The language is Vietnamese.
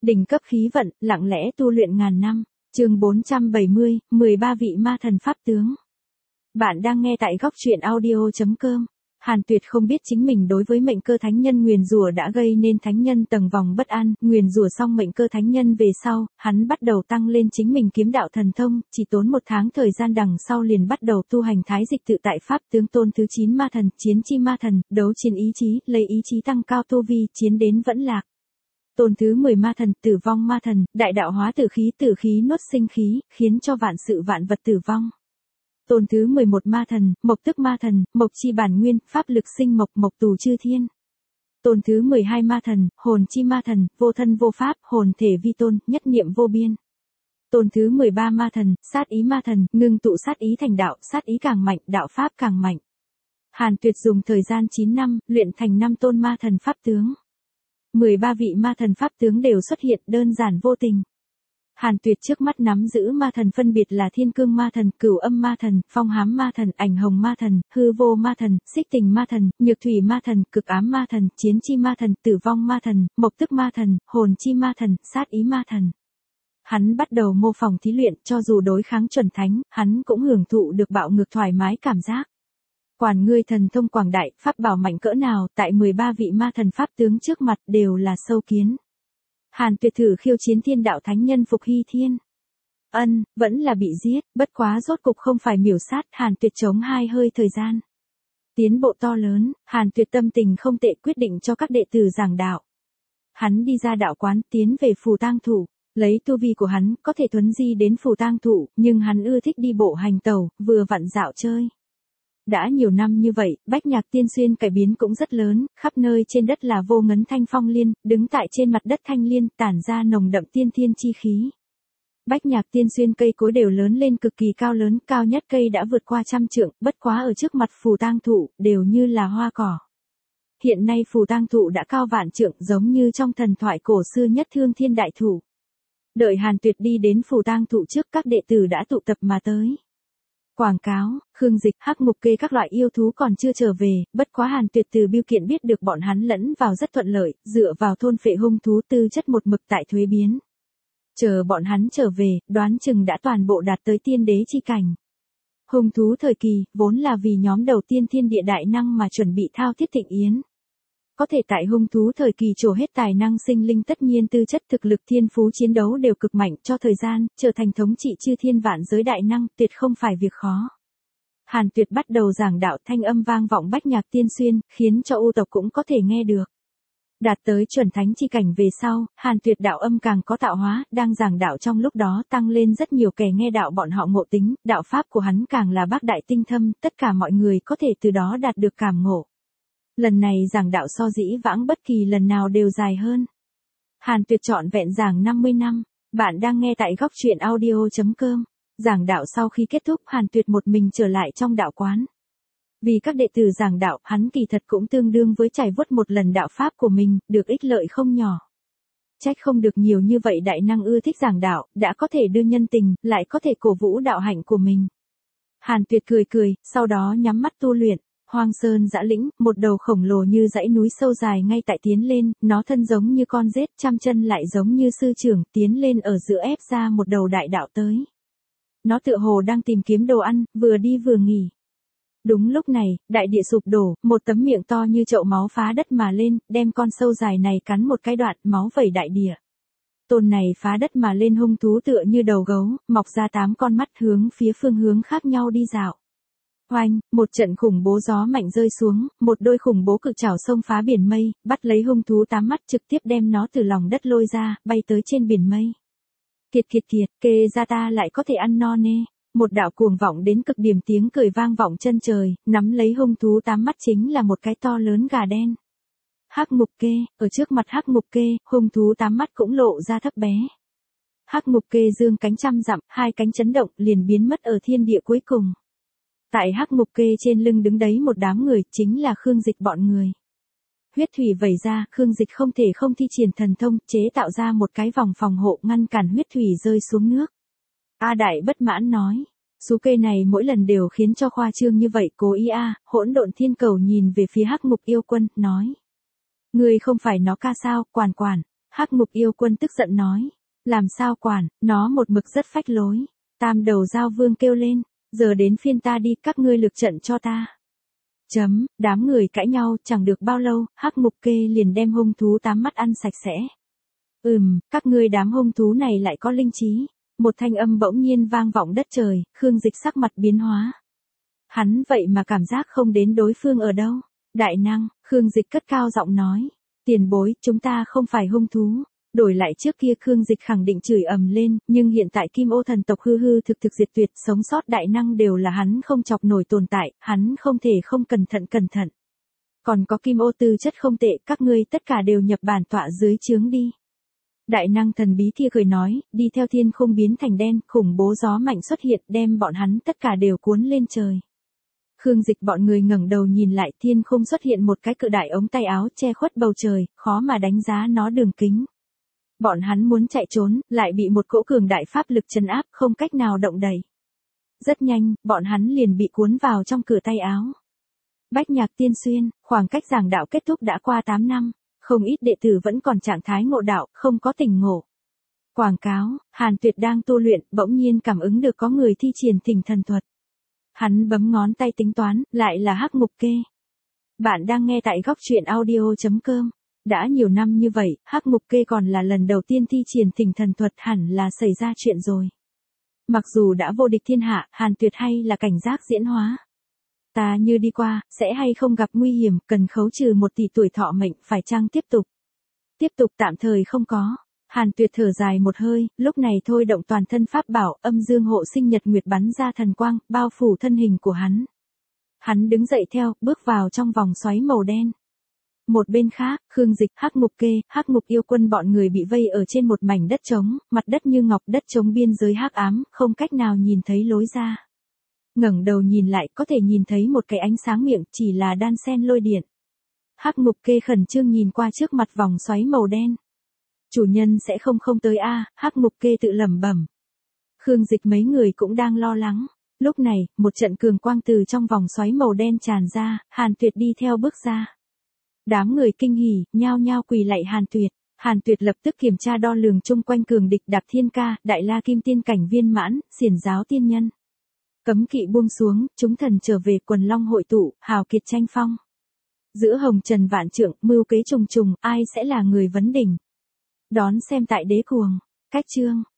Đỉnh cấp khí vận, lặng lẽ tu luyện ngàn năm. Chương 470, 13 vị ma thần pháp tướng. Bạn đang nghe tại góc truyện audio.com. Hàn Tuyệt không biết chính mình đối với mệnh cơ thánh nhân nguyền rủa đã gây nên thánh nhân tầng vòng bất an, nguyền rủa xong mệnh cơ thánh nhân về sau, hắn bắt đầu tăng lên chính mình kiếm đạo thần thông, chỉ tốn 1 tháng thời gian đằng sau liền bắt đầu tu hành thái dịch tự tại pháp tướng tôn thứ 9 ma thần, chiến chi ma thần, đấu chiến ý chí, lấy ý chí tăng cao tu vi, chiến đến vẫn lạc. Tôn thứ 10 ma thần, tử vong ma thần, đại đạo hóa tử khí nuốt sinh khí, khiến cho vạn sự vạn vật tử vong. Tôn thứ 11 ma thần, mộc tức ma thần, mộc chi bản nguyên, pháp lực sinh mộc, mộc tù chư thiên. Tôn thứ 12 ma thần, hồn chi ma thần, vô thân vô pháp, hồn thể vi tôn, nhất niệm vô biên. Tôn thứ 13 ma thần, sát ý ma thần, ngưng tụ sát ý thành đạo, sát ý càng mạnh, đạo pháp càng mạnh. Hàn Tuyệt dùng thời gian 9 năm, luyện thành 5 tôn ma thần pháp tướng. 13 vị ma thần pháp tướng đều xuất hiện đơn giản vô tình. Hàn Tuyệt trước mắt nắm giữ ma thần phân biệt là Thiên Cương ma thần, Cửu Âm ma thần, Phong Hám ma thần, Ảnh Hồng ma thần, Hư Vô ma thần, Xích Tình ma thần, Nhược Thủy ma thần, Cực Ám ma thần, Chiến chi ma thần, Tử vong ma thần, Mộc tức ma thần, Hồn chi ma thần, Sát ý ma thần. Hắn bắt đầu mô phỏng thí luyện, cho dù đối kháng chuẩn thánh, hắn cũng hưởng thụ được bạo ngược thoải mái cảm giác. Quản ngươi thần thông quảng đại, pháp bảo mạnh cỡ nào, tại 13 vị ma thần pháp tướng trước mặt đều là sâu kiến. Hàn Tuyệt thử khiêu chiến thiên đạo thánh nhân Phục Hy Thiên. Vẫn là bị giết, bất quá rốt cục không phải miểu sát, Hàn Tuyệt chống 2 hơi thời gian. Tiến bộ to lớn, Hàn Tuyệt tâm tình không tệ, quyết định cho các đệ tử giảng đạo. Hắn đi ra đạo quán, tiến về Phù Tang Thủ, lấy tu vi của hắn, có thể thuấn di đến Phù Tang Thủ, nhưng hắn ưa thích đi bộ hành tẩu, vừa vặn dạo chơi. Đã nhiều năm như vậy, Bách Nhạc Tiên Xuyên cải biến cũng rất lớn, khắp nơi trên đất là vô ngấn thanh phong liên, đứng tại trên mặt đất thanh liên, tản ra nồng đậm tiên thiên chi khí. Bách Nhạc Tiên Xuyên cây cối đều lớn lên cực kỳ cao lớn, cao nhất cây đã vượt qua 100 trượng, bất quá ở trước mặt Phù Tang Thụ, đều như là hoa cỏ. Hiện nay Phù Tang Thụ đã cao vạn trượng, giống như trong thần thoại cổ xưa nhất Thương Thiên Đại Thụ. Đợi Hàn Tuyệt đi đến Phù Tang Thụ trước, các đệ tử đã tụ tập mà tới. Quảng cáo, Khương Dịch, Hắc Ngục Kê các loại yêu thú còn chưa trở về, bất quá Hàn Tuyệt từ bưu kiện biết được bọn hắn lẫn vào rất thuận lợi, dựa vào thôn phệ hung thú tư chất một mực tại thuế biến. Chờ bọn hắn trở về, đoán chừng đã toàn bộ đạt tới tiên đế chi cảnh. Hung thú thời kỳ, vốn là vì nhóm đầu tiên thiên địa đại năng mà chuẩn bị thao thiết thịnh yến. Có thể tại hung thú thời kỳ trổ hết tài năng sinh linh, tất nhiên tư chất thực lực thiên phú chiến đấu đều cực mạnh, cho thời gian, trở thành thống trị chư thiên vạn giới đại năng, tuyệt không phải việc khó. Hàn Tuyệt bắt đầu giảng đạo, thanh âm vang vọng Bách Nhạc Tiên Xuyên, khiến cho u tộc cũng có thể nghe được. Đạt tới chuẩn thánh chi cảnh về sau, Hàn Tuyệt đạo âm càng có tạo hóa, đang giảng đạo trong lúc đó tăng lên rất nhiều kẻ nghe đạo bọn họ ngộ tính, đạo pháp của hắn càng là bác đại tinh thâm, tất cả mọi người có thể từ đó đạt được cảm ngộ. Lần này giảng đạo so dĩ vãng bất kỳ lần nào đều dài hơn. Hàn Tuyệt trọn vẹn giảng 50 năm, bạn đang nghe tại góc truyện audio.com. Giảng đạo sau khi kết thúc, Hàn Tuyệt một mình trở lại trong đạo quán. Vì các đệ tử giảng đạo, hắn kỳ thật cũng tương đương với trải vuốt một lần đạo pháp của mình, được ích lợi không nhỏ. Trách không được nhiều như vậy đại năng ưa thích giảng đạo, đã có thể đưa nhân tình, lại có thể cổ vũ đạo hạnh của mình. Hàn Tuyệt cười, sau đó nhắm mắt tu luyện. Hoang sơn dã lĩnh, một đầu khổng lồ như dãy núi sâu dài ngay tại tiến lên, nó thân giống như con rết, 100 chân lại giống như sư trưởng, tiến lên ở giữa ép ra một đầu đại đạo tới. Nó tựa hồ đang tìm kiếm đồ ăn, vừa đi vừa nghỉ. Đúng lúc này, đại địa sụp đổ, một tấm miệng to như chậu máu phá đất mà lên, đem con sâu dài này cắn một cái đoạn, máu vẩy đại địa. Tôn này phá đất mà lên hung thú tựa như đầu gấu, mọc ra 8 con mắt hướng phía phương hướng khác nhau đi dạo. Oanh, một trận khủng bố gió mạnh rơi xuống, một đôi khủng bố cực chảo xông phá biển mây, bắt lấy hung thú 8 mắt trực tiếp đem nó từ lòng đất lôi ra, bay tới trên biển mây. Kiệt, kê ra ta lại có thể ăn no nê. Một đạo cuồng vọng đến cực điểm tiếng cười vang vọng chân trời, nắm lấy hung thú 8 mắt chính là một cái to lớn gà đen. Hắc Ngục Kê, ở trước mặt Hắc Ngục Kê, hung thú 8 mắt cũng lộ ra thấp bé. Hắc Ngục Kê dương cánh 100 dặm, 2 cánh chấn động, liền biến mất ở thiên địa cuối cùng. Tại Hắc Ngục Kê trên lưng đứng đấy một đám người, chính là Khương Dịch bọn người. Huyết thủy vẩy ra, Khương Dịch không thể không thi triển thần thông, chế tạo ra một cái vòng phòng hộ ngăn cản huyết thủy rơi xuống nước. A Đại bất mãn nói, số cây này mỗi lần đều khiến cho khoa trương như vậy, cố ý a. Hỗn Độn Thiên Cầu nhìn về phía Hắc Ngục Yêu Quân, nói. Ngươi không phải nó ca sao, quản. Hắc Ngục Yêu Quân tức giận nói. Làm sao quản, nó một mực rất phách lối. Tam Đầu Giao Vương kêu lên, giờ đến phiên ta đi, các ngươi lực trận cho ta. Đám người cãi nhau, chẳng được bao lâu, Hắc Ngục Kê liền đem hung thú 8 mắt ăn sạch sẽ. Các ngươi đám hung thú này lại có linh trí. Một thanh âm bỗng nhiên vang vọng đất trời, Khương Dịch sắc mặt biến hóa. Hắn vậy mà cảm giác không đến đối phương ở đâu. Đại năng, Khương Dịch cất cao giọng nói. Tiền bối, chúng ta không phải hung thú. Đổi lại trước kia Khương Dịch khẳng định chửi ầm lên, nhưng hiện tại Kim Ô thần tộc hư hư thực thực diệt tuyệt, sống sót đại năng đều là hắn không chọc nổi tồn tại, hắn không thể không cẩn thận. Còn có Kim Ô tư chất không tệ, các ngươi tất cả đều nhập bản tọa dưới trướng đi. Đại năng thần bí kia cười nói, đi theo thiên khung biến thành đen, khủng bố gió mạnh xuất hiện, đem bọn hắn tất cả đều cuốn lên trời. Khương Dịch bọn người ngẩng đầu nhìn lại, thiên khung xuất hiện một cái cự đại ống tay áo che khuất bầu trời, khó mà đánh giá nó đường kính. Bọn hắn muốn chạy trốn, lại bị một cỗ cường đại pháp lực trấn áp, không cách nào động đậy. Rất nhanh, bọn hắn liền bị cuốn vào trong cửa tay áo. Bách Nhạc Tiên Xuyên, khoảng cách giảng đạo kết thúc đã qua 8 năm, không ít đệ tử vẫn còn trạng thái ngộ đạo, không có tỉnh ngộ. Quảng cáo, Hàn Tuyệt đang tu luyện, bỗng nhiên cảm ứng được có người thi triển Thỉnh Thần Thuật. Hắn bấm ngón tay tính toán, lại là Hắc Ngục Kê. Bạn đang nghe tại goctruyện.audio.com. Đã nhiều năm như vậy, Hắc Ngục Kê còn là lần đầu tiên thi triển Thỉnh Thần Thuật, hẳn là xảy ra chuyện rồi. Mặc dù đã vô địch thiên hạ, Hàn Tuyệt hay là cảnh giác diễn hóa. Ta như đi qua, sẽ hay không gặp nguy hiểm, cần khấu trừ 1 tỷ tuổi thọ mệnh, phải chăng tiếp tục? Tiếp tục tạm thời không có. Hàn Tuyệt thở dài một hơi, lúc này thôi động toàn thân pháp bảo, âm dương hộ sinh nhật nguyệt bắn ra thần quang, bao phủ thân hình của hắn. Hắn đứng dậy theo, bước vào trong vòng xoáy màu đen. Một bên khác, Khương Dịch, Hắc Ngục Kê, Hắc Ngục Yêu Quân bọn người bị vây ở trên một mảnh đất trống, mặt đất như ngọc, đất trống biên giới hắc ám, không cách nào nhìn thấy lối ra. Ngẩng đầu nhìn lại, có thể nhìn thấy một cái ánh sáng miệng, chỉ là đan sen lôi điện. Hắc Ngục Kê khẩn trương nhìn qua trước mặt vòng xoáy màu đen. Chủ nhân sẽ không tới a, Hắc Ngục Kê tự lẩm bẩm. Khương Dịch mấy người cũng đang lo lắng. Lúc này, một trận cường quang từ trong vòng xoáy màu đen tràn ra, Hàn Tuyệt đi theo bước ra. Đám người kinh hỉ, nhao nhao quỳ lạy Hàn Tuyệt. Hàn Tuyệt lập tức kiểm tra đo lường chung quanh cường địch Đạp Thiên Ca, Đại La Kim Tiên cảnh viên mãn, Xiển Giáo tiên nhân. Cấm kỵ buông xuống, chúng thần trở về, quần long hội tụ, hào kiệt tranh phong. Giữa hồng trần vạn trượng, mưu kế trùng trùng, ai sẽ là người vấn đỉnh? Đón xem tại Đế Cuồng. Cách chương.